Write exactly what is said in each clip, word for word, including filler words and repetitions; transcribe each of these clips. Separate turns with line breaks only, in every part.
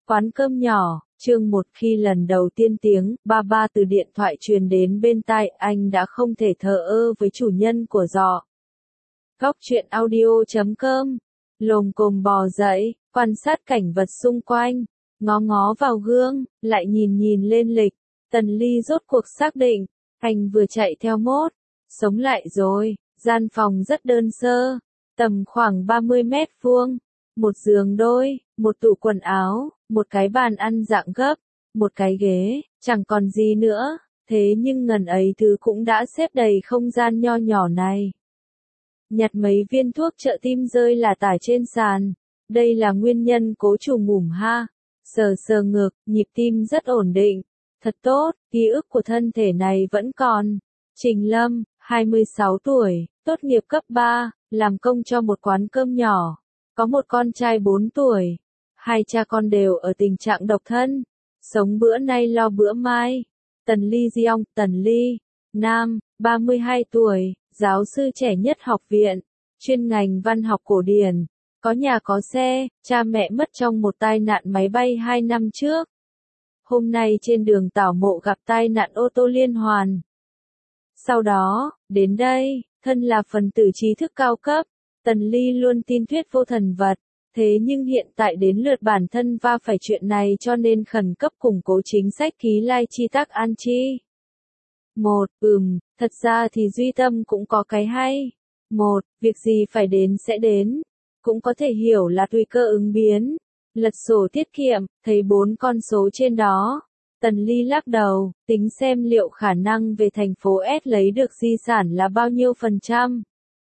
Quán cơm nhỏ, chương một. Khi lần đầu tiên tiếng ba ba từ điện thoại truyền đến bên tai, anh đã không thể thờ ơ với chủ nhân của giỏ. Góc truyện audio chấm com. Lồm cồm bò dậy, quan sát cảnh vật xung quanh, ngó ngó vào gương, lại nhìn nhìn lên lịch. Tần Ly rốt cuộc xác định, anh vừa chạy theo mốt, sống lại rồi. Gian phòng rất đơn sơ, tầm khoảng ba mươi mét vuông, một giường đôi, một tủ quần áo, một cái bàn ăn dạng gấp, một cái ghế, chẳng còn gì nữa, thế nhưng ngần ấy thứ cũng đã xếp đầy không gian nho nhỏ này. Nhặt mấy viên thuốc trợ tim rơi là tả trên sàn, đây là nguyên nhân cố chủ ngủm ha, sờ sờ ngực, nhịp tim rất ổn định, thật tốt, ký ức của thân thể này vẫn còn. Trình Lâm, hai mươi sáu tuổi, tốt nghiệp cấp ba, làm công cho một quán cơm nhỏ, có một con trai bốn tuổi, hai cha con đều ở tình trạng độc thân, sống bữa nay lo bữa mai. Tần Ly Diong, Tần Ly, nam, ba mươi hai tuổi, giáo sư trẻ nhất học viện, chuyên ngành văn học cổ điển, có nhà có xe, cha mẹ mất trong một tai nạn máy bay hai năm trước. Hôm nay trên đường tảo mộ gặp tai nạn ô tô liên hoàn. Sau đó, đến đây, thân là phần tử trí thức cao cấp, Tần Ly luôn tin thuyết vô thần vật, thế nhưng hiện tại đến lượt bản thân va phải chuyện này cho nên khẩn cấp củng cố chính sách ký lai chi tác an chi. Một, ừm, thật ra thì Duy Tâm cũng có cái hay. Một, việc gì phải đến sẽ đến, cũng có thể hiểu là tùy cơ ứng biến. Lật sổ tiết kiệm, thấy bốn con số trên đó. Tần Ly lắc đầu, tính xem liệu khả năng về thành phố S lấy được di sản là bao nhiêu phần trăm.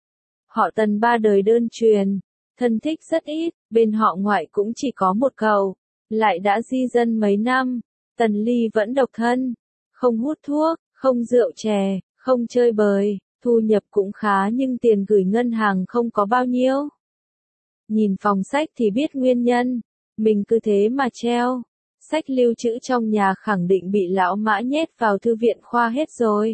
Họ Tần ba đời đơn truyền, thân thích rất ít, bên họ ngoại cũng chỉ có một cậu, lại đã di dân mấy năm. Tần Ly vẫn độc thân, không hút thuốc, không rượu chè, không chơi bời, thu nhập cũng khá nhưng tiền gửi ngân hàng không có bao nhiêu. Nhìn phòng sách thì biết nguyên nhân, mình cứ thế mà treo. Sách lưu trữ trong nhà khẳng định bị lão Mã nhét vào thư viện khoa hết rồi.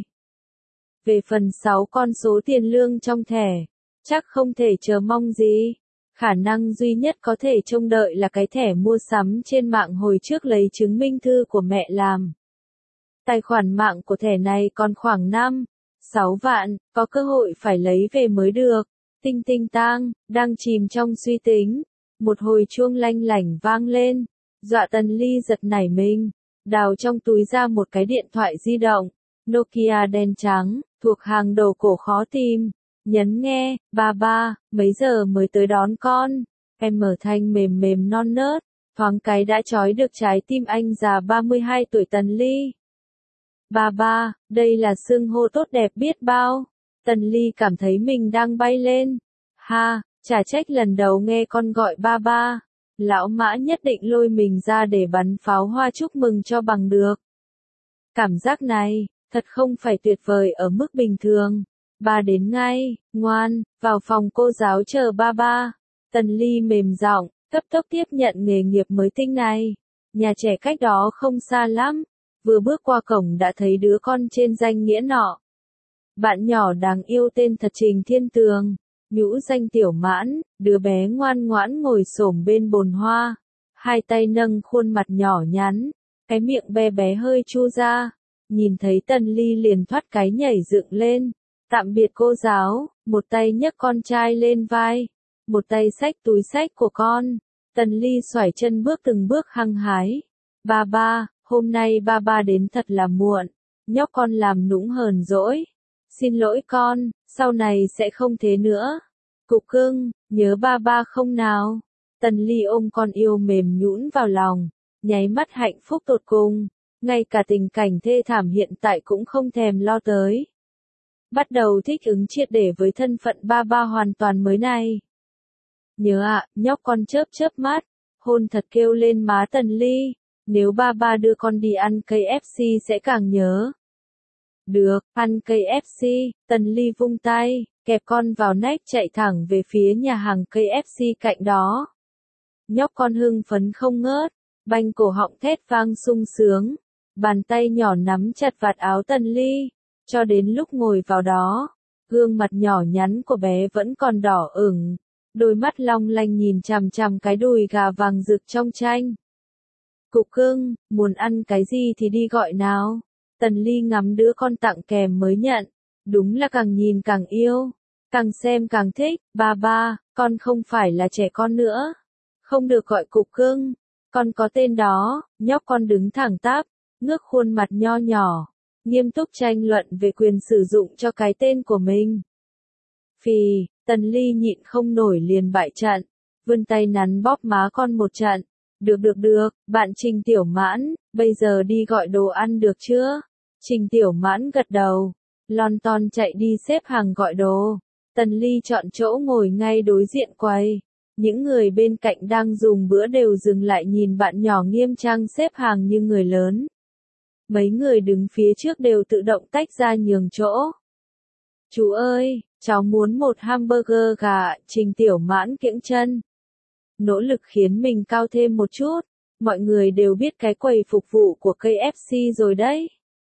Về phần sáu con số tiền lương trong thẻ, chắc không thể chờ mong gì. Khả năng duy nhất có thể trông đợi là cái thẻ mua sắm trên mạng hồi trước lấy chứng minh thư của mẹ làm. Tài khoản mạng của thẻ này còn khoảng năm, sáu vạn, có cơ hội phải lấy về mới được. Tinh tinh tang, đang chìm trong suy tính. Một hồi chuông lanh lảnh vang lên. Dọa Tần Ly giật nảy mình, đào trong túi ra một cái điện thoại di động, Nokia đen trắng, thuộc hàng đồ cổ khó tìm, nhấn nghe, ba ba, mấy giờ mới tới đón con, em mở thanh mềm mềm non nớt, thoáng cái đã trói được trái tim anh già ba mươi hai tuổi Tần Ly. Ba ba, đây là xưng hô tốt đẹp biết bao, Tần Ly cảm thấy mình đang bay lên, ha, chả trách lần đầu nghe con gọi ba ba. Lão Mã nhất định lôi mình ra để bắn pháo hoa chúc mừng cho bằng được. Cảm giác này, thật không phải tuyệt vời ở mức bình thường. Ba đến ngay, ngoan, vào phòng cô giáo chờ ba ba. Tần Ly mềm giọng, cấp tốc tiếp nhận nghề nghiệp mới tinh này. Nhà trẻ cách đó không xa lắm. Vừa bước qua cổng đã thấy đứa con trên danh nghĩa nọ. Bạn nhỏ đáng yêu tên thật Trình Thiên Tường. Nhũ danh Tiểu Mãn, đứa bé ngoan ngoãn ngồi xổm bên bồn hoa, hai tay nâng khuôn mặt nhỏ nhắn, cái miệng bé bé hơi chu ra, nhìn thấy Tần Ly liền thoát cái nhảy dựng lên, tạm biệt cô giáo, một tay nhấc con trai lên vai, một tay xách túi xách của con, Tần Ly xoải chân bước từng bước hăng hái, ba ba, hôm nay ba ba đến thật là muộn, nhóc con làm nũng hờn dỗi. Xin lỗi con, sau này sẽ không thế nữa. Cục cưng, nhớ ba ba không nào? Tần Ly ôm con yêu mềm nhũn vào lòng, nháy mắt hạnh phúc tột cùng, ngay cả tình cảnh thê thảm hiện tại cũng không thèm lo tới. Bắt đầu thích ứng triệt để với thân phận ba ba hoàn toàn mới này. Nhớ ạ, à, nhóc con chớp chớp mắt, hôn thật kêu lên má Tần Ly, nếu ba ba đưa con đi ăn ca ép xê sẽ càng nhớ. Được, ăn ca ép xê, Tần Ly vung tay, kẹp con vào nách chạy thẳng về phía nhà hàng ca ép xê cạnh đó. Nhóc con hưng phấn không ngớt, banh cổ họng thét vang sung sướng, bàn tay nhỏ nắm chặt vạt áo Tần Ly, cho đến lúc ngồi vào đó, gương mặt nhỏ nhắn của bé vẫn còn đỏ ửng, đôi mắt long lanh nhìn chằm chằm cái đùi gà vàng rực trong tranh. Cục cưng, muốn ăn cái gì thì đi gọi nào. Tần Ly ngắm đứa con tặng kèm mới nhận. Đúng là càng nhìn càng yêu. Càng xem càng thích. Ba ba, con không phải là trẻ con nữa. Không được gọi cục cưng. Con có tên đó. Nhóc con đứng thẳng tắp, ngước khuôn mặt nho nhỏ, nghiêm túc tranh luận về quyền sử dụng cho cái tên của mình. Phì, Tần Ly nhịn không nổi liền bại trận. Vươn tay nắn bóp má con một trận. Được được được, bạn Trình Tiểu Mãn, bây giờ đi gọi đồ ăn được chưa? Trình Tiểu Mãn gật đầu. Lon ton chạy đi xếp hàng gọi đồ. Tần Ly chọn chỗ ngồi ngay đối diện quầy. Những người bên cạnh đang dùng bữa đều dừng lại nhìn bạn nhỏ nghiêm trang xếp hàng như người lớn. Mấy người đứng phía trước đều tự động tách ra nhường chỗ. Chú ơi, cháu muốn một hamburger gà. Trình Tiểu Mãn kiễng chân. Nỗ lực khiến mình cao thêm một chút. Mọi người đều biết cái quầy phục vụ của ca ép xê rồi đấy.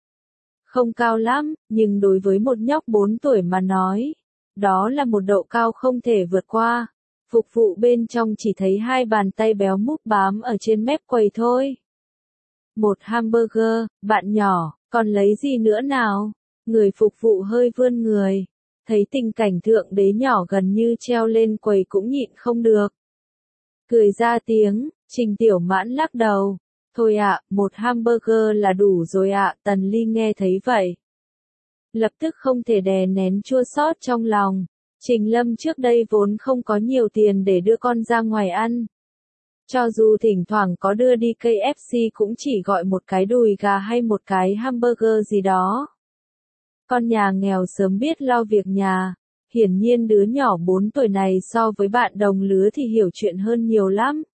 Không cao lắm, nhưng đối với một nhóc bốn tuổi mà nói, đó là một độ cao không thể vượt qua. Phục vụ bên trong chỉ thấy hai bàn tay béo múp bám ở trên mép quầy thôi. Một hamburger, bạn nhỏ, còn lấy gì nữa nào? Người phục vụ hơi vươn người. Thấy tình cảnh thượng đế nhỏ gần như treo lên quầy cũng nhịn không được. Cười ra tiếng, Trình Tiểu Mãn lắc đầu. Thôi ạ, một hamburger là đủ rồi ạ. Tần Ly nghe thấy vậy. Lập tức không thể đè nén chua xót trong lòng. Trình Lâm trước đây vốn không có nhiều tiền để đưa con ra ngoài ăn. Cho dù thỉnh thoảng có đưa đi ca ép xê cũng chỉ gọi một cái đùi gà hay một cái hamburger gì đó. Con nhà nghèo sớm biết lo việc nhà. Hiển nhiên đứa nhỏ bốn tuổi này so với bạn đồng lứa thì hiểu chuyện hơn nhiều lắm.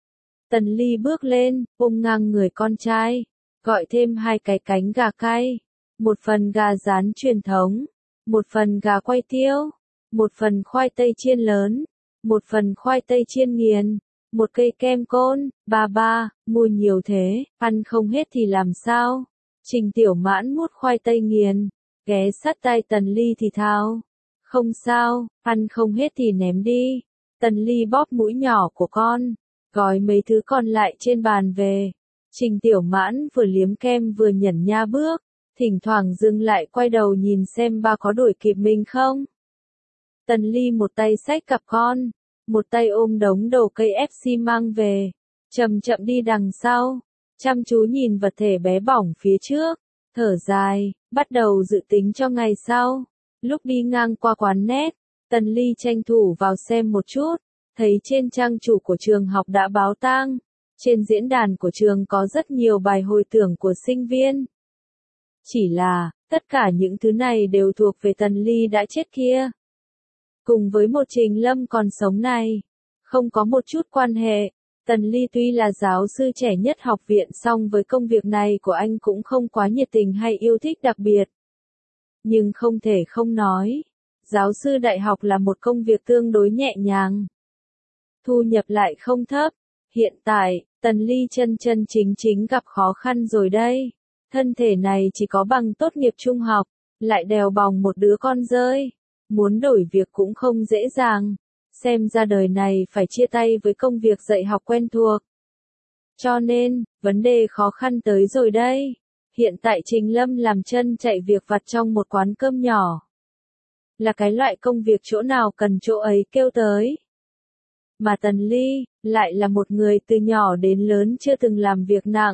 Tần Ly bước lên, ôm ngang người con trai. Gọi thêm hai cái cánh gà cay. Một phần gà rán truyền thống. Một phần gà quay tiêu. Một phần khoai tây chiên lớn. Một phần khoai tây chiên nghiền. Một cây kem côn. Ba ba, mua nhiều thế, ăn không hết thì làm sao? Trình Tiểu Mãn mút khoai tây nghiền. Ghé sát tai Tần Ly thì thào. Không sao, ăn không hết thì ném đi. Tần Ly bóp mũi nhỏ của con. Gói mấy thứ còn lại trên bàn về. Trình Tiểu Mãn vừa liếm kem vừa nhẩn nha bước. Thỉnh thoảng dừng lại quay đầu nhìn xem ba có đuổi kịp mình không. Tần Ly một tay xách cặp con. Một tay ôm đống đồ ca ép xê mang về. Chậm chậm đi đằng sau. Chăm chú nhìn vật thể bé bỏng phía trước. Thở dài, bắt đầu dự tính cho ngày sau. Lúc đi ngang qua quán net, Tần Ly tranh thủ vào xem một chút. Thấy trên trang chủ của trường học đã báo tang. Trên diễn đàn của trường có rất nhiều bài hồi tưởng của sinh viên. Chỉ là, tất cả những thứ này đều thuộc về Tần Ly đã chết kia. Cùng với một Trình Lâm còn sống này. Không có một chút quan hệ. Tần Ly tuy là giáo sư trẻ nhất học viện song với công việc này của anh cũng không quá nhiệt tình hay yêu thích đặc biệt. Nhưng không thể không nói. Giáo sư đại học là một công việc tương đối nhẹ nhàng. Thu nhập lại không thấp. Hiện tại, Tần Ly chân chân chính chính gặp khó khăn rồi đây. Thân thể này chỉ có bằng tốt nghiệp trung học, lại đèo bòng một đứa con rơi. Muốn đổi việc cũng không dễ dàng. Xem ra đời này phải chia tay với công việc dạy học quen thuộc. Cho nên, vấn đề khó khăn tới rồi đây. Hiện tại Trình Lâm làm chân chạy việc vặt trong một quán cơm nhỏ. Là cái loại công việc chỗ nào cần chỗ ấy kêu tới. Mà Tần Ly, lại là một người từ nhỏ đến lớn chưa từng làm việc nặng.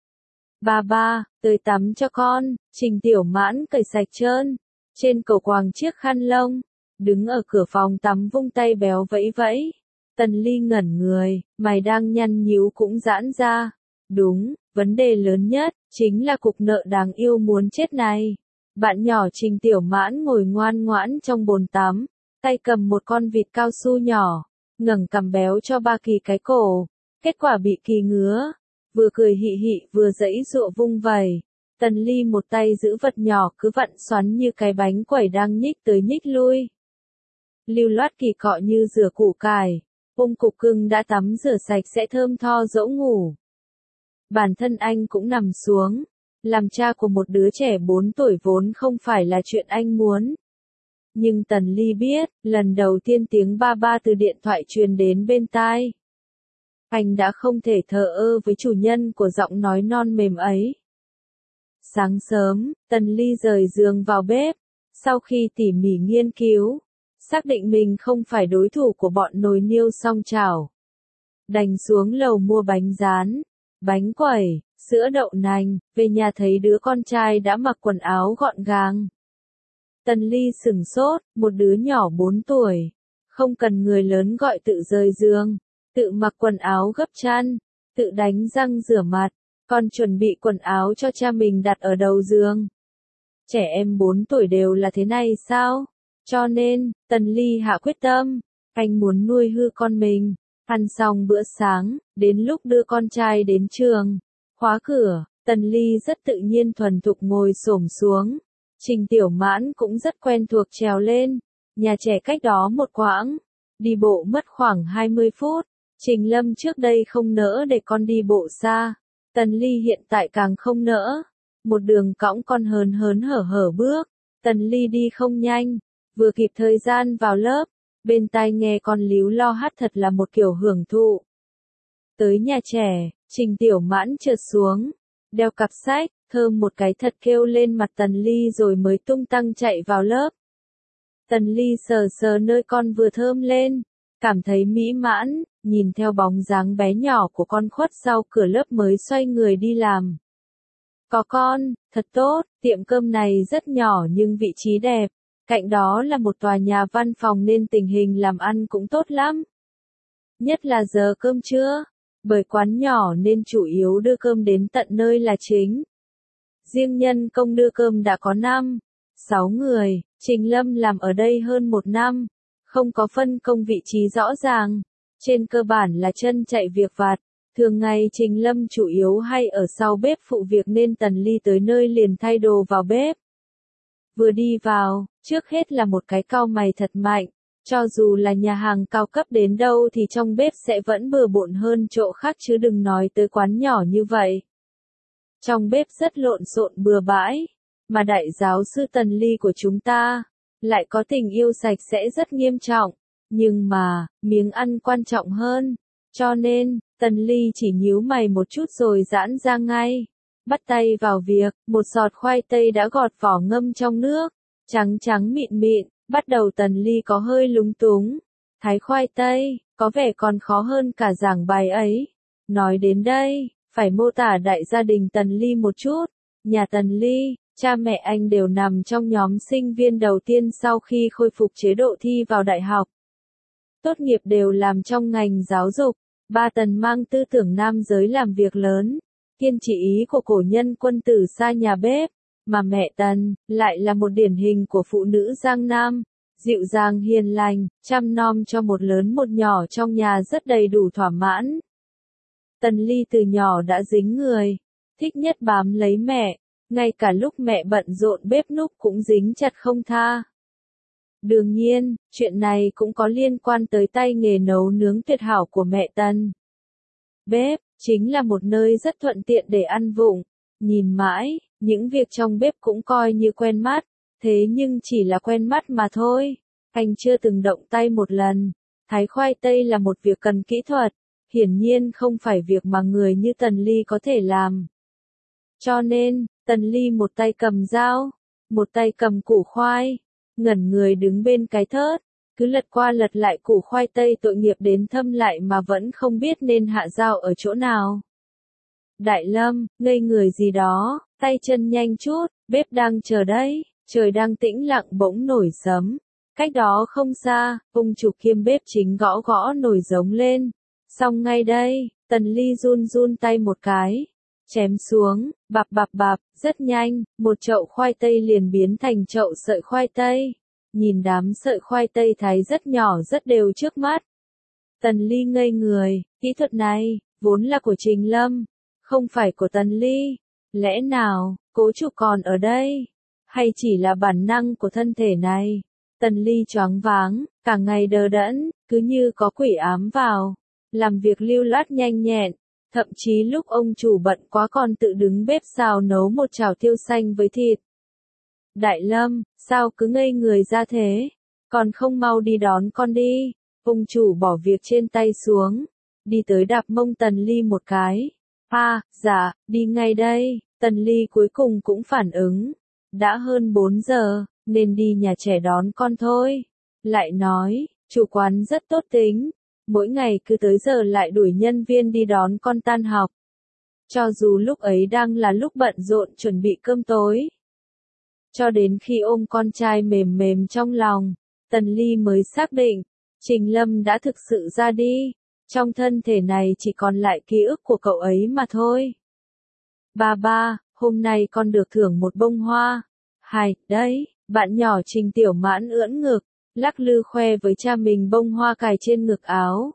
Ba ba, tới tắm cho con. Trình Tiểu Mãn cởi sạch trơn. Trên cầu quàng chiếc khăn lông. Đứng ở cửa phòng tắm vung tay béo vẫy vẫy. Tần Ly ngẩn người, mày đang nhăn nhíu cũng giãn ra. Đúng, vấn đề lớn nhất, chính là cục nợ đáng yêu muốn chết này. Bạn nhỏ Trình Tiểu Mãn ngồi ngoan ngoãn trong bồn tắm, tay cầm một con vịt cao su nhỏ, ngẩng cằm béo cho ba Kỳ cái cổ. Kết quả bị Kỳ ngứa, vừa cười hị hị vừa giãy giụa vung vẩy. Tần Ly một tay giữ vật nhỏ cứ vặn xoắn như cái bánh quẩy đang nhích tới nhích lui. Lưu loát Kỳ cọ như rửa củ cải, ôm cục cưng đã tắm rửa sạch sẽ thơm tho dỗ ngủ. Bản thân anh cũng nằm xuống, làm cha của một đứa trẻ bốn tuổi vốn không phải là chuyện anh muốn. Nhưng Tần Ly biết, lần đầu tiên tiếng ba ba từ điện thoại truyền đến bên tai. anh đã không thể thờ ơ với chủ nhân của giọng nói non mềm ấy. Sáng sớm, Tần Ly rời giường vào bếp, sau khi tỉ mỉ nghiên cứu, xác định mình không phải đối thủ của bọn nồi niêu song chảo. Đành xuống lầu mua bánh rán, bánh quẩy, sữa đậu nành, về nhà thấy đứa con trai đã mặc quần áo gọn gàng. Tần Ly sửng sốt, một đứa nhỏ bốn tuổi, không cần người lớn gọi tự rời giường, tự mặc quần áo gấp chăn, tự đánh răng rửa mặt, còn chuẩn bị quần áo cho cha mình đặt ở đầu giường. Trẻ em bốn tuổi đều là thế này sao? Cho nên, Tần Ly hạ quyết tâm, anh muốn nuôi hư con mình. Ăn xong bữa sáng, đến lúc đưa con trai đến trường, khóa cửa, Tần Ly rất tự nhiên thuần thục ngồi xổm xuống. Trình Tiểu Mãn cũng rất quen thuộc trèo lên, nhà trẻ cách đó một quãng, đi bộ mất khoảng hai mươi phút. Trình Lâm trước đây không nỡ để con đi bộ xa, Tần Ly hiện tại càng không nỡ. Một đường cõng con hớn hớn hở hở bước, Tần Ly đi không nhanh, vừa kịp thời gian vào lớp, bên tai nghe con líu lo hát thật là một kiểu hưởng thụ. Tới nhà trẻ, Trình Tiểu Mãn trượt xuống, đeo cặp sách, thơm một cái thật kêu lên mặt Tần Ly rồi mới tung tăng chạy vào lớp. Tần Ly sờ sờ nơi con vừa thơm lên, cảm thấy mỹ mãn, nhìn theo bóng dáng bé nhỏ của con khuất sau cửa lớp mới xoay người đi làm. Có con, thật tốt, tiệm cơm này rất nhỏ nhưng vị trí đẹp, cạnh đó là một tòa nhà văn phòng nên tình hình làm ăn cũng tốt lắm. Nhất là giờ cơm trưa, bởi quán nhỏ nên chủ yếu đưa cơm đến tận nơi là chính. Riêng nhân công đưa cơm đã có năm, sáu người, Trình Lâm làm ở đây hơn một năm, không có phân công vị trí rõ ràng, trên cơ bản là chân chạy việc vặt. Thường ngày Trình Lâm chủ yếu hay ở sau bếp phụ việc nên Tần Ly tới nơi liền thay đồ vào bếp. Vừa đi vào, trước hết là một cái cau mày thật mạnh, cho dù là nhà hàng cao cấp đến đâu thì trong bếp sẽ vẫn bừa bộn hơn chỗ khác chứ đừng nói tới quán nhỏ như vậy. Trong bếp rất lộn xộn bừa bãi, mà đại giáo sư Tần Ly của chúng ta lại có tình yêu sạch sẽ rất nghiêm trọng, nhưng mà, miếng ăn quan trọng hơn, cho nên, Tần Ly chỉ nhíu mày một chút rồi giãn ra ngay, bắt tay vào việc, một giọt khoai tây đã gọt vỏ ngâm trong nước, trắng trắng mịn mịn, bắt đầu Tần Ly có hơi lúng túng, thái khoai tây, có vẻ còn khó hơn cả giảng bài ấy. Nói đến đây, phải mô tả đại gia đình Tần Ly một chút, nhà Tần Ly, cha mẹ anh đều nằm trong nhóm sinh viên đầu tiên sau khi khôi phục chế độ thi vào đại học. Tốt nghiệp đều làm trong ngành giáo dục. Ba Tần mang tư tưởng nam giới làm việc lớn, kiên trì ý của cổ nhân quân tử xa nhà bếp, mà mẹ Tần lại là một điển hình của phụ nữ Giang Nam, dịu dàng hiền lành, chăm nom cho một lớn một nhỏ trong nhà rất đầy đủ thỏa mãn. Tần Ly từ nhỏ đã dính người, thích nhất bám lấy mẹ, ngay cả lúc mẹ bận rộn bếp núc cũng dính chặt không tha. Đương nhiên, chuyện này cũng có liên quan tới tay nghề nấu nướng tuyệt hảo của mẹ Tần. Bếp, chính là một nơi rất thuận tiện để ăn vụng. Nhìn mãi, những việc trong bếp cũng coi như quen mắt, thế nhưng chỉ là quen mắt mà thôi. Anh chưa từng động tay một lần. Thái khoai tây là một việc cần kỹ thuật, hiển nhiên không phải việc mà người như Tần Ly có thể làm. Cho nên, Tần Ly một tay cầm dao, một tay cầm củ khoai. Ngẩn người đứng bên cái thớt, cứ lật qua lật lại củ khoai tây tội nghiệp đến thâm lại mà vẫn không biết nên hạ dao ở chỗ nào. Đại Lâm, ngây người gì đó, tay chân nhanh chút, bếp đang chờ đấy, trời đang tĩnh lặng bỗng nổi sấm. Cách đó không xa, ông chủ kiêm bếp chính gõ gõ nồi giống lên. Xong ngay đây, Tần Ly run run tay một cái. Chém xuống, bạp bạp bạp, rất nhanh, một chậu khoai tây liền biến thành chậu sợi khoai tây. Nhìn đám sợi khoai tây thái rất nhỏ rất đều trước mắt. Tần Ly ngây người, kỹ thuật này, vốn là của Trình Lâm, không phải của Tần Ly. Lẽ nào, cố chủ còn ở đây? Hay chỉ là bản năng của thân thể này? Tần Ly choáng váng, cả ngày đờ đẫn, cứ như có quỷ ám vào. Làm việc lưu loát nhanh nhẹn. Thậm chí lúc ông chủ bận quá còn tự đứng bếp xào nấu một chảo tiêu xanh với thịt. Đại Lâm, sao cứ ngây người ra thế? Còn không mau đi đón con đi. Ông chủ bỏ việc trên tay xuống, đi tới đạp mông Tần Ly một cái. À, dạ, đi ngay đây. Tần Ly cuối cùng cũng phản ứng. Đã hơn bốn giờ, nên đi nhà trẻ đón con thôi. Lại nói, chủ quán rất tốt tính. Mỗi ngày cứ tới giờ lại đuổi nhân viên đi đón con tan học. Cho dù lúc ấy đang là lúc bận rộn chuẩn bị cơm tối. Cho đến khi ôm con trai mềm mềm trong lòng, Tần Ly mới xác định, Trình Lâm đã thực sự ra đi. Trong thân thể này chỉ còn lại ký ức của cậu ấy mà thôi. Ba ba, hôm nay con được thưởng một bông hoa. Hay, đấy, bạn nhỏ Trình Tiểu Mãn ưỡn ngực, lắc lư khoe với cha mình bông hoa cài trên ngực áo.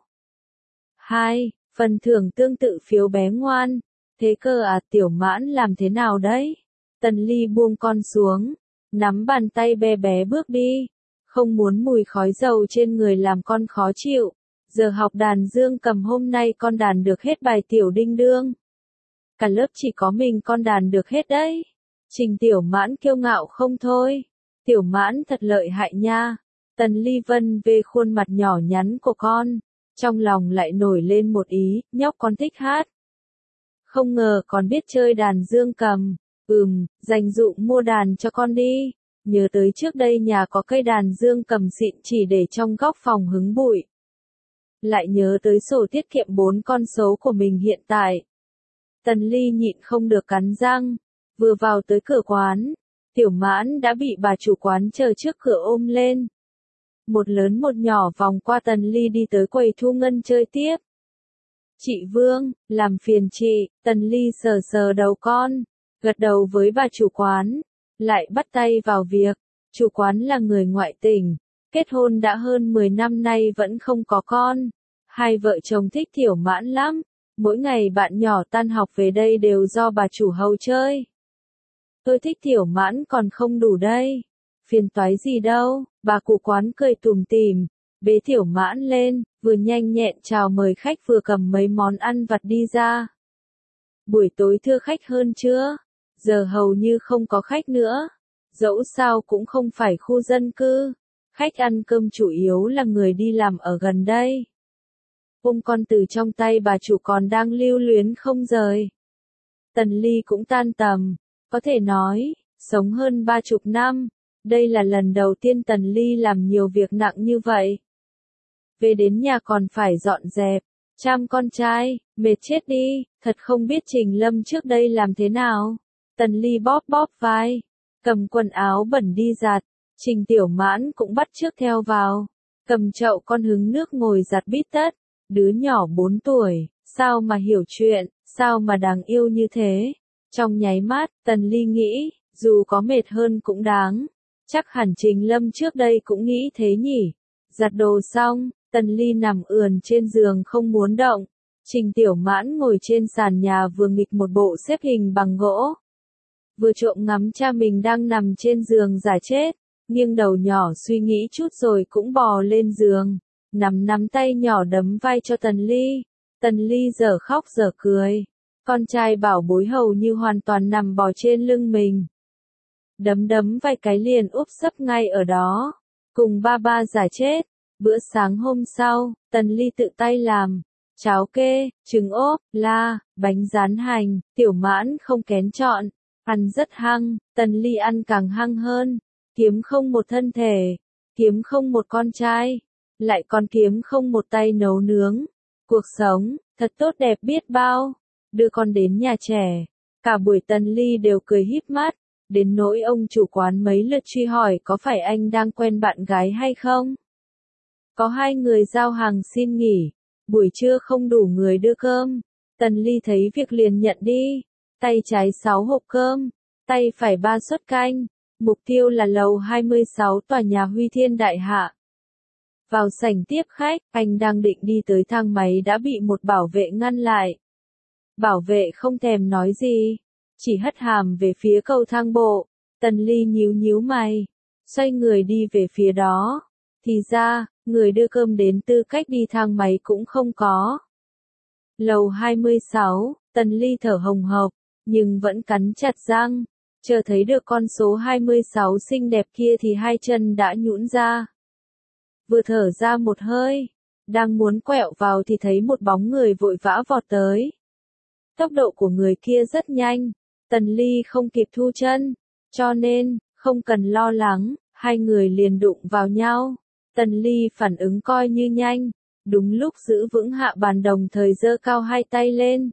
Hai, phần thưởng tương tự phiếu bé ngoan. Thế cơ à, Tiểu Mãn làm thế nào đấy? Tần Ly buông con xuống, nắm bàn tay bé bé bước đi. Không muốn mùi khói dầu trên người làm con khó chịu. Giờ học đàn dương cầm hôm nay con đàn được hết bài Tiểu Đinh Đương. Cả lớp chỉ có mình con đàn được hết đấy. Trình Tiểu Mãn kiêu ngạo không thôi. Tiểu Mãn thật lợi hại nha. Tần Ly vân về khuôn mặt nhỏ nhắn của con. Trong lòng lại nổi lên một ý, nhóc con thích hát. Không ngờ còn biết chơi đàn dương cầm. Ừm, dành dụ mua đàn cho con đi. Nhớ tới trước đây nhà có cây đàn dương cầm xịn chỉ để trong góc phòng hứng bụi. Lại nhớ tới sổ tiết kiệm bốn con số của mình hiện tại. Tần Ly nhịn không được cắn răng. Vừa vào tới cửa quán, Tiểu Mãn đã bị bà chủ quán chờ trước cửa ôm lên. Một lớn một nhỏ vòng qua Tần Ly đi tới quầy thu ngân chơi tiếp. Chị Vương, làm phiền chị. Tần Ly sờ sờ đầu con, gật đầu với bà chủ quán, lại bắt tay vào việc. Chủ quán là người ngoại tỉnh, kết hôn đã hơn mười năm nay vẫn không có con. Hai vợ chồng thích Tiểu Mãn lắm, mỗi ngày bạn nhỏ tan học về đây đều do bà chủ hầu chơi. Tôi thích Tiểu Mãn còn không đủ đây. Phiền toái gì đâu, bà cụ quán cười tủm tỉm, bế Tiểu Mãn lên, vừa nhanh nhẹn chào mời khách vừa cầm mấy món ăn vặt đi ra. Buổi tối thưa khách hơn chưa? Giờ hầu như không có khách nữa. Dẫu sao cũng không phải khu dân cư. Khách ăn cơm chủ yếu là người đi làm ở gần đây. Ôm con từ trong tay bà chủ còn đang lưu luyến không rời. Tần Ly cũng tan tầm. Có thể nói, sống hơn ba chục năm. Đây là lần đầu tiên Tần Ly làm nhiều việc nặng như vậy. Về đến nhà còn phải dọn dẹp, chăm con trai, mệt chết đi, thật không biết Trình Lâm trước đây làm thế nào. Tần Ly bóp bóp vai, cầm quần áo bẩn đi giặt, Trình Tiểu Mãn cũng bắt chước theo vào, cầm chậu con hứng nước ngồi giặt bít tất, đứa nhỏ bốn tuổi, sao mà hiểu chuyện, sao mà đáng yêu như thế. Trong nháy mắt, Tần Ly nghĩ, dù có mệt hơn cũng đáng, chắc hẳn Trình Lâm trước đây cũng nghĩ thế nhỉ. Giặt đồ xong, Tần Ly nằm ườn trên giường không muốn động. Trình Tiểu Mãn ngồi trên sàn nhà vừa nghịch một bộ xếp hình bằng gỗ. Vừa trộm ngắm cha mình đang nằm trên giường giả chết, nghiêng đầu nhỏ suy nghĩ chút rồi cũng bò lên giường, nắm nắm tay nhỏ đấm vai cho Tần Ly. Tần Ly dở khóc dở cười. Con trai bảo bối hầu như hoàn toàn nằm bò trên lưng mình. Đấm đấm vài cái liền úp sấp ngay ở đó. Cùng ba ba giả chết. Bữa sáng hôm sau, Tần Ly tự tay làm. Cháo kê, trứng ốp, la, bánh rán hành, Tiểu Mãn không kén chọn. Ăn rất hăng, Tần Ly ăn càng hăng hơn. Kiếm không một thân thể, kiếm không một con trai, lại còn kiếm không một tay nấu nướng. Cuộc sống, thật tốt đẹp biết bao. Đưa con đến nhà trẻ, cả buổi Tần Ly đều cười híp mắt, đến nỗi ông chủ quán mấy lượt truy hỏi có phải anh đang quen bạn gái hay không. Có hai người giao hàng xin nghỉ, buổi trưa không đủ người đưa cơm, Tần Ly thấy việc liền nhận đi, tay trái sáu hộp cơm, tay phải ba suất canh, mục tiêu là lầu hai mươi sáu tòa nhà Huy Thiên Đại Hạ. Vào sảnh tiếp khách, anh đang định đi tới thang máy đã bị một bảo vệ ngăn lại. Bảo vệ không thèm nói gì, chỉ hất hàm về phía cầu thang bộ. Tần Ly nhíu nhíu mày, xoay người đi về phía đó. Thì ra, người đưa cơm đến tư cách đi thang máy cũng không có. Lầu hai mươi sáu, Tần Ly thở hồng hộc, nhưng vẫn cắn chặt răng. Chờ thấy được con số hai mươi sáu xinh đẹp kia thì hai chân đã nhũn ra. Vừa thở ra một hơi, Đang muốn quẹo vào thì thấy một bóng người vội vã vọt tới. Tốc độ của người kia rất nhanh, Tần Ly không kịp thu chân, cho nên, không cần lo lắng, hai người liền đụng vào nhau. Tần Ly phản ứng coi như nhanh, đúng lúc giữ vững hạ bàn đồng thời giơ cao hai tay lên.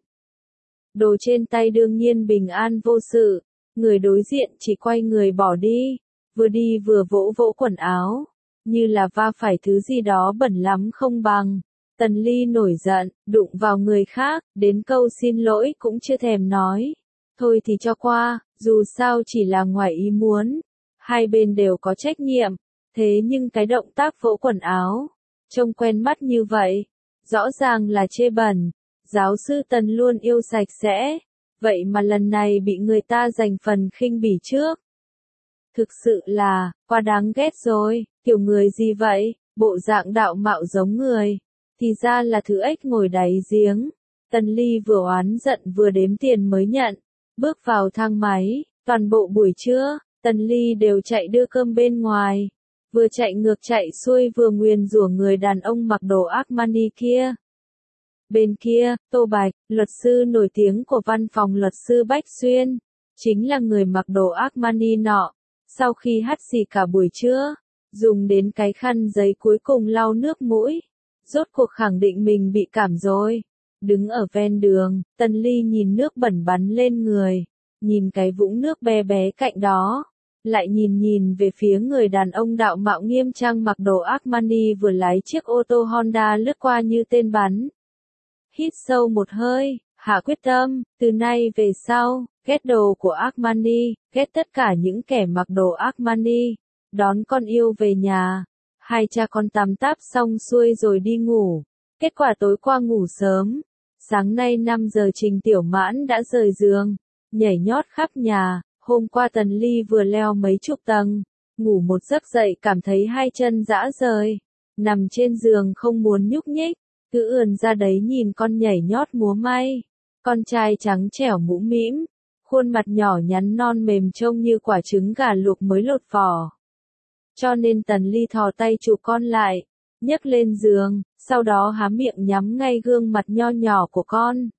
Đồ trên tay đương nhiên bình an vô sự, người đối diện chỉ quay người bỏ đi, vừa đi vừa vỗ vỗ quần áo, như là va phải thứ gì đó bẩn lắm không bằng. Tần Ly nổi giận, đụng vào người khác, đến câu xin lỗi cũng chưa thèm nói. Thôi thì cho qua, dù sao chỉ là ngoài ý muốn. Hai bên đều có trách nhiệm, thế nhưng cái động tác vỗ quần áo, trông quen mắt như vậy, rõ ràng là chê bẩn. Giáo sư Tần luôn yêu sạch sẽ, vậy mà lần này bị người ta giành phần khinh bỉ trước. Thực sự là, quá đáng ghét rồi, kiểu người gì vậy, bộ dạng đạo mạo giống người, thì ra là thứ ếch ngồi đáy giếng. Tần Ly vừa oán giận vừa đếm tiền mới nhận, bước vào thang máy, toàn bộ buổi trưa, Tần Ly đều chạy đưa cơm bên ngoài, vừa chạy ngược chạy xuôi vừa nguyền rủa người đàn ông mặc đồ Armani kia. Bên kia, Tô Bạch, luật sư nổi tiếng của văn phòng luật sư Bách Xuyên, chính là người mặc đồ Armani nọ. Sau khi hắt xì cả buổi trưa, dùng đến cái khăn giấy cuối cùng lau nước mũi, rốt cuộc khẳng định mình bị cảm rồi. Đứng ở ven đường, Tần Ly nhìn nước bẩn bắn lên người, nhìn cái vũng nước bé bé cạnh đó, lại nhìn nhìn về phía người đàn ông đạo mạo nghiêm trang mặc đồ Armani vừa lái chiếc ô tô Honda lướt qua như tên bắn. Hít sâu một hơi, hạ quyết tâm, từ nay về sau, ghét đồ của Armani, ghét tất cả những kẻ mặc đồ Armani, đón con yêu về nhà. Hai cha con tắm táp xong xuôi rồi đi ngủ, kết quả tối qua ngủ sớm, sáng nay năm giờ Trình Tiểu Mãn đã rời giường, nhảy nhót khắp nhà. Hôm qua Tần Ly vừa leo mấy chục tầng, ngủ một giấc dậy cảm thấy hai chân rã rời, nằm trên giường không muốn nhúc nhích, cứ ườn ra đấy nhìn con nhảy nhót múa may. Con trai trắng trẻo mũm mĩm, khuôn mặt nhỏ nhắn non mềm trông như quả trứng gà luộc mới lột vỏ. Cho nên Tần Ly thò tay chụp con lại, nhấc lên giường, sau đó há miệng nhắm ngay gương mặt nho nhỏ của con.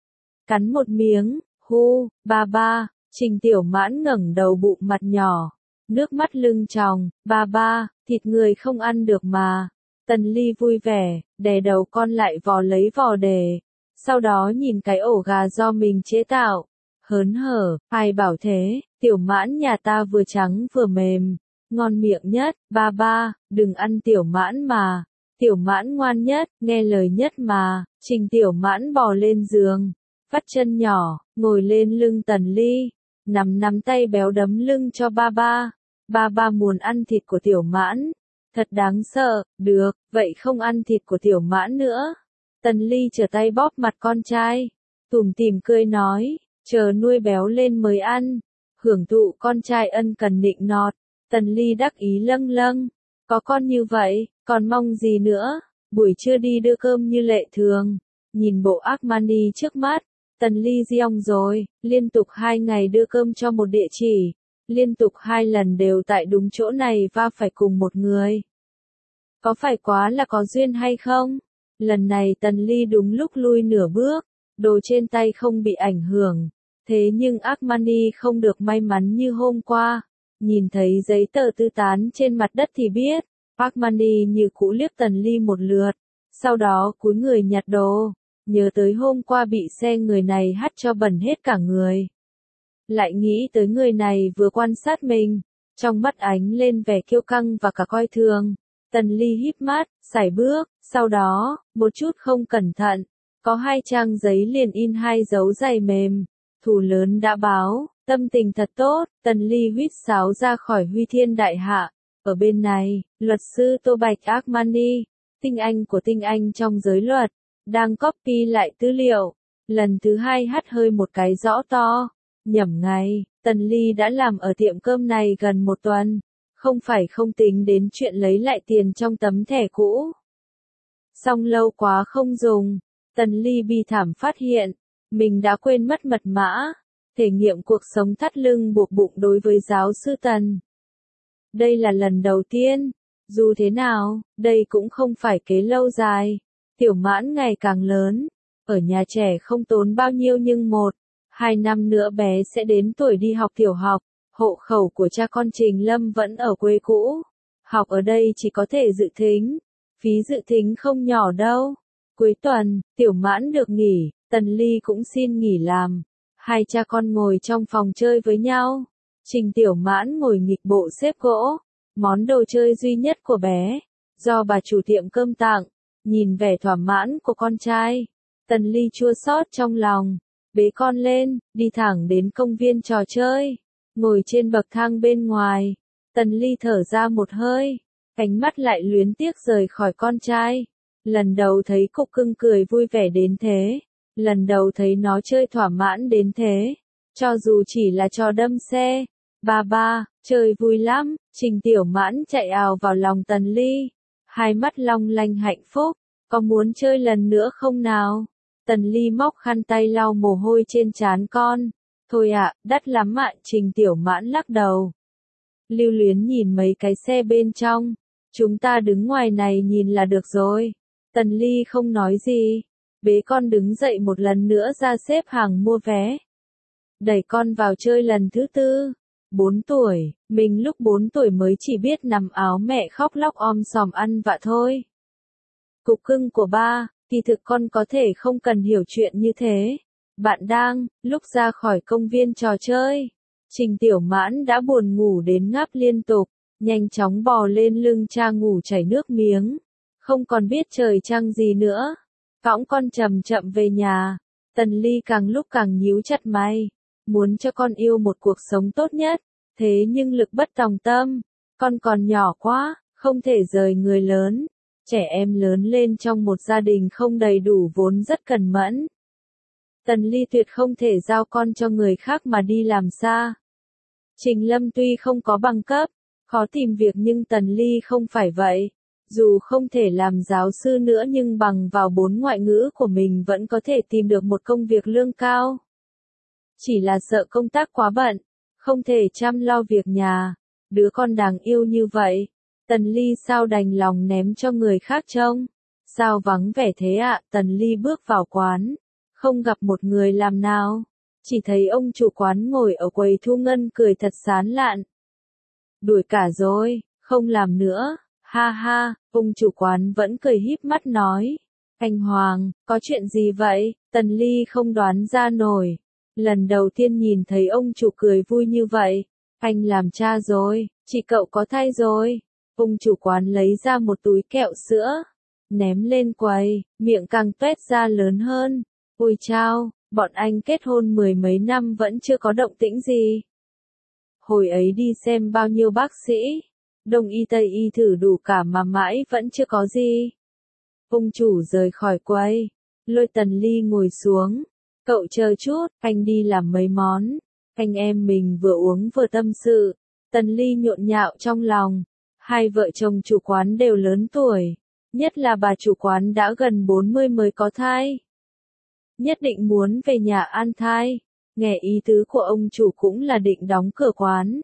Cắn một miếng, hu, ba ba. Trình Tiểu Mãn ngẩng đầu bụng mặt nhỏ, nước mắt lưng tròng, ba ba, thịt người không ăn được mà. Tần Ly vui vẻ, đè đầu con lại vò lấy vò đề, sau đó nhìn cái ổ gà do mình chế tạo, hớn hở, ai bảo thế, Tiểu Mãn nhà ta vừa trắng vừa mềm, ngon miệng nhất, ba ba, đừng ăn Tiểu Mãn mà, Tiểu Mãn ngoan nhất, nghe lời nhất mà. Trình Tiểu Mãn bò lên giường, vắt chân nhỏ, ngồi lên lưng Tần Ly, nắm nắm tay béo đấm lưng cho ba ba. Ba ba muốn ăn thịt của Tiểu Mãn. Thật đáng sợ, được, vậy không ăn thịt của Tiểu Mãn nữa. Tần Ly trở tay bóp mặt con trai, tủm tỉm cười nói, chờ nuôi béo lên mới ăn. Hưởng thụ con trai ân cần nịnh nọt, Tần Ly đắc ý lâng lâng, có con như vậy, còn mong gì nữa. Buổi trưa đi đưa cơm như lệ thường, nhìn bộ Armani trước mắt, Tần Ly giong rồi, liên tục hai ngày đưa cơm cho một địa chỉ, liên tục hai lần đều tại đúng chỗ này và phải cùng một người. Có phải quá là có duyên hay không? Lần này Tần Ly đúng lúc lui nửa bước, đồ trên tay không bị ảnh hưởng, thế nhưng Armani không được may mắn như hôm qua. Nhìn thấy giấy tờ tư tán trên mặt đất thì biết, Armani như cũ liếc Tần Ly một lượt, sau đó cúi người nhặt đồ. Nhớ tới hôm qua bị xe người này hắt cho bẩn hết cả người. Lại nghĩ tới người này vừa quan sát mình, trong mắt ánh lên vẻ kiêu căng và cả coi thường. Tần Ly híp mắt, sải bước, sau đó, một chút không cẩn thận, có hai trang giấy liền in hai dấu giày mềm. Thủ lớn đã báo, tâm tình thật tốt, Tần Ly huýt sáo ra khỏi Huy Thiên Đại Hạ. Ở bên này, luật sư Tô Bạch Armani, tinh anh của tinh anh trong giới luật, đang copy lại tư liệu, lần thứ hai hắt hơi một cái rõ to, nhẩm ngay, Tần Ly đã làm ở tiệm cơm này gần một tuần, không phải không tính đến chuyện lấy lại tiền trong tấm thẻ cũ. Xong lâu quá không dùng, Tần Ly bi thảm phát hiện, mình đã quên mất mật mã, thể nghiệm cuộc sống thắt lưng buộc bụng đối với giáo sư Tần. Đây là lần đầu tiên, Dù thế nào, đây cũng không phải kế lâu dài. Tiểu Mãn ngày càng lớn. Ở nhà trẻ không tốn bao nhiêu nhưng một, hai năm nữa bé sẽ đến tuổi đi học tiểu học. Hộ khẩu của cha con Trình Lâm vẫn ở quê cũ. Học ở đây chỉ có thể dự thính. Phí dự thính không nhỏ đâu. Cuối tuần, Tiểu Mãn được nghỉ, Tần Ly cũng xin nghỉ làm. Hai cha con ngồi trong phòng chơi với nhau. Trình Tiểu Mãn ngồi nghịch bộ xếp gỗ. Món đồ chơi duy nhất của bé. Do bà chủ tiệm cơm tặng. Nhìn vẻ thỏa mãn của con trai. Tần Ly chua xót trong lòng. Bế con lên, đi thẳng đến công viên trò chơi. Ngồi trên bậc thang bên ngoài. Tần Ly thở ra một hơi. Ánh mắt lại luyến tiếc rời khỏi con trai. Lần đầu thấy Cục Cưng cười vui vẻ đến thế. Lần đầu thấy nó chơi thỏa mãn đến thế. Cho dù chỉ là trò đâm xe. Ba ba, chơi vui lắm. Trình Tiểu Mãn chạy ào vào lòng Tần Ly. Hai mắt long lanh hạnh phúc. Có muốn chơi lần nữa không nào? Tần Ly móc khăn tay lau mồ hôi trên trán con. Thôi ạ, à, đắt lắm ạ. Trình Tiểu Mãn lắc đầu. Lưu luyến nhìn mấy cái xe bên trong. Chúng ta đứng ngoài này nhìn là được rồi. Tần Ly không nói gì. Bế con đứng dậy một lần nữa ra xếp hàng mua vé. Đẩy con vào chơi lần thứ tư. Bốn tuổi, mình lúc bốn tuổi mới chỉ biết nằm áo mẹ khóc lóc om sòm ăn vạ thôi. Cục Cưng của ba, kỳ thực con có thể không cần hiểu chuyện như thế. Bạn đang, lúc ra khỏi công viên trò chơi. Trình Tiểu Mãn đã buồn ngủ đến ngáp liên tục, nhanh chóng bò lên lưng cha ngủ chảy nước miếng. Không còn biết trời trăng gì nữa. Cõng con chậm chậm về nhà. Tần Ly càng lúc càng nhíu chặt mày. Muốn cho con yêu một cuộc sống tốt nhất. Thế nhưng lực bất tòng tâm. Con còn nhỏ quá, không thể rời người lớn. Trẻ em lớn lên trong một gia đình không đầy đủ vốn rất cần mẫn. Tần Ly tuyệt không thể giao con cho người khác mà đi làm xa. Trình Lâm tuy không có bằng cấp, khó tìm việc nhưng Tần Ly không phải vậy. Dù không thể làm giáo sư nữa nhưng bằng vào bốn ngoại ngữ của mình vẫn có thể tìm được một công việc lương cao. Chỉ là sợ công tác quá bận, không thể chăm lo việc nhà. Đứa con đáng yêu như vậy, Tần Ly sao đành lòng ném cho người khác trông. Sao vắng vẻ thế ạ? À? Tần Ly bước vào quán, không gặp một người làm nào. Chỉ thấy ông chủ quán ngồi ở quầy thu ngân cười thật sán lạn. Đuổi cả rồi, không làm nữa. Ha ha, ông chủ quán vẫn cười híp mắt nói. Anh Hoàng, có chuyện gì vậy? Tần Ly không đoán ra nổi. Lần đầu tiên nhìn thấy ông chủ cười vui như vậy. Anh làm cha rồi, chị cậu có thai rồi. Ông chủ quán lấy ra một túi kẹo sữa. Ném lên quầy, miệng càng tuét ra lớn hơn. Ôi chao, bọn anh kết hôn mười mấy năm vẫn chưa có động tĩnh gì. Hồi ấy đi xem bao nhiêu bác sĩ. Đông y tây y thử đủ cả mà mãi vẫn chưa có gì. Ông chủ rời khỏi quầy, lôi Tần Ly ngồi xuống. Cậu chờ chút, anh đi làm mấy món. Anh em mình vừa uống vừa tâm sự. Tần Ly nhộn nhạo trong lòng. Hai vợ chồng chủ quán đều lớn tuổi. Nhất là bà chủ quán đã gần bốn mươi mới có thai. Nhất định muốn về nhà an thai. Nghe ý tứ của ông chủ cũng là định đóng cửa quán.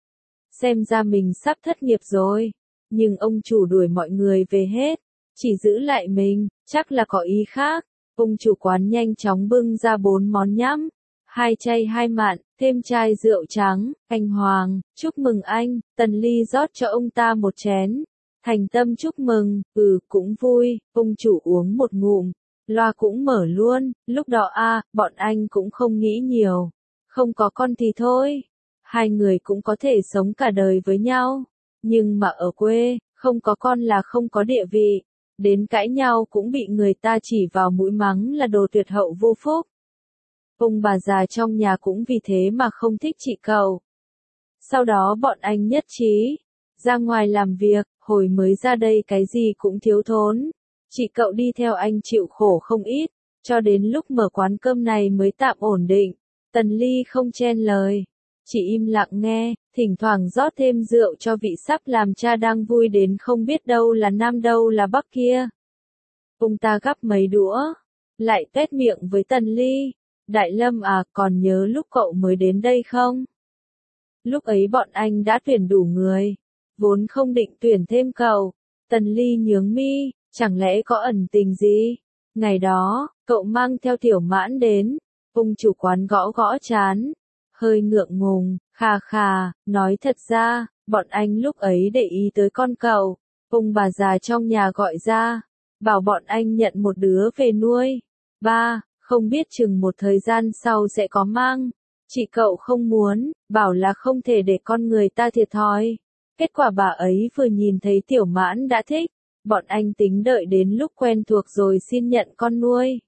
Xem ra mình sắp thất nghiệp rồi. Nhưng ông chủ đuổi mọi người về hết. Chỉ giữ lại mình, chắc là có ý khác. Ông chủ quán nhanh chóng bưng ra bốn món nhắm. Hai chay hai mặn, thêm chai rượu trắng. Anh Hoàng, chúc mừng anh. Tần Ly rót cho ông ta một chén. Thành tâm chúc mừng, ừ, cũng vui. Ông chủ uống một ngụm. Loa cũng mở luôn. Lúc đó a, à, bọn anh cũng không nghĩ nhiều. Không có con thì thôi. Hai người cũng có thể sống cả đời với nhau. Nhưng mà ở quê, không có con là không có địa vị. Đến cãi nhau cũng bị người ta chỉ vào mũi mắng là đồ tuyệt hậu vô phúc. Ông bà già trong nhà cũng vì thế mà không thích chị cậu. Sau đó bọn anh nhất trí. Ra ngoài làm việc, hồi mới ra đây cái gì cũng thiếu thốn. Chị cậu đi theo anh chịu khổ không ít. Cho đến lúc mở quán cơm này mới tạm ổn định. Tần Ly không chen lời. Chỉ im lặng nghe, thỉnh thoảng rót thêm rượu cho vị sắp làm cha đang vui đến không biết đâu là nam đâu là bắc kia. Ông ta gắp mấy đũa, lại tuét miệng với Tần Ly. Đại Lâm à, còn nhớ lúc cậu mới đến đây không? Lúc ấy bọn anh đã tuyển đủ người. vốn không định tuyển thêm cậu. Tần Ly nhướng mi, chẳng lẽ có ẩn tình gì? Ngày đó, cậu mang theo Tiểu Mãn đến, ông chủ quán gõ gõ chán, hơi ngượng ngùng, khà khà, nói thật ra, bọn anh lúc ấy để ý tới con cậu, ông bà già trong nhà gọi ra, bảo bọn anh nhận một đứa về nuôi. Ba, không biết chừng một thời gian sau sẽ có mang. Chị cậu không muốn, bảo là không thể để con người ta thiệt thòi. Kết quả bà ấy vừa nhìn thấy Tiểu Mãn đã thích, bọn anh tính đợi đến lúc quen thuộc rồi xin nhận con nuôi.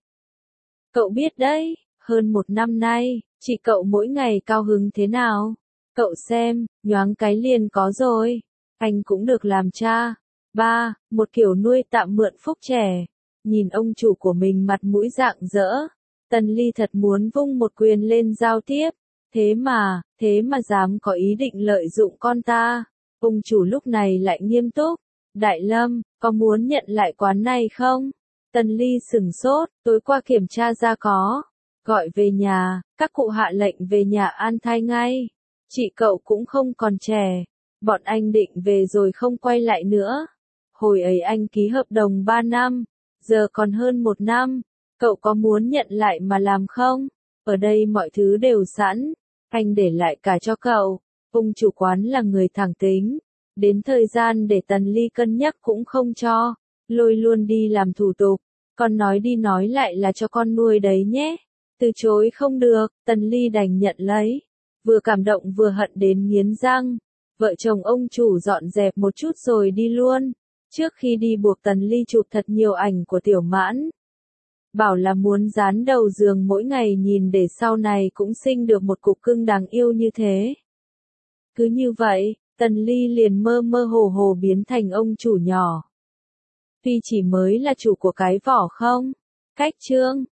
Cậu biết đấy, hơn một năm nay, chị cậu mỗi ngày cao hứng thế nào? Cậu xem, nhoáng cái liền có rồi. Anh cũng được làm cha. Ba, một kiểu nuôi tạm mượn phúc trẻ. Nhìn ông chủ của mình mặt mũi rạng rỡ. Tần Ly thật muốn vung một quyền lên giao tiếp. Thế mà, thế mà dám có ý định lợi dụng con ta. Ông chủ lúc này lại nghiêm túc. Đại Lâm, có muốn nhận lại quán này không? Tần Ly sửng sốt, tối qua kiểm tra ra có. Gọi về nhà, các cụ hạ lệnh về nhà an thai ngay. Chị cậu cũng không còn trẻ. Bọn anh định về rồi không quay lại nữa. Hồi ấy anh ký hợp đồng ba năm, giờ còn hơn một năm. Cậu có muốn nhận lại mà làm không? Ở đây mọi thứ đều sẵn. Anh để lại cả cho cậu. Ông chủ quán là người thẳng tính. Đến thời gian để Tần Ly cân nhắc cũng không cho. Lôi luôn đi làm thủ tục. Con nói đi nói lại là cho con nuôi đấy nhé. Từ chối không được, Tần Ly đành nhận lấy. Vừa cảm động vừa hận đến nghiến răng. Vợ chồng ông chủ dọn dẹp một chút rồi đi luôn. Trước khi đi buộc Tần Ly chụp thật nhiều ảnh của Tiểu Mãn. Bảo là muốn dán đầu giường mỗi ngày nhìn để sau này cũng sinh được một cục cưng đáng yêu như thế. Cứ như vậy, Tần Ly liền mơ mơ hồ hồ biến thành ông chủ nhỏ. Tuy chỉ mới là chủ của cái vỏ không? Cách chương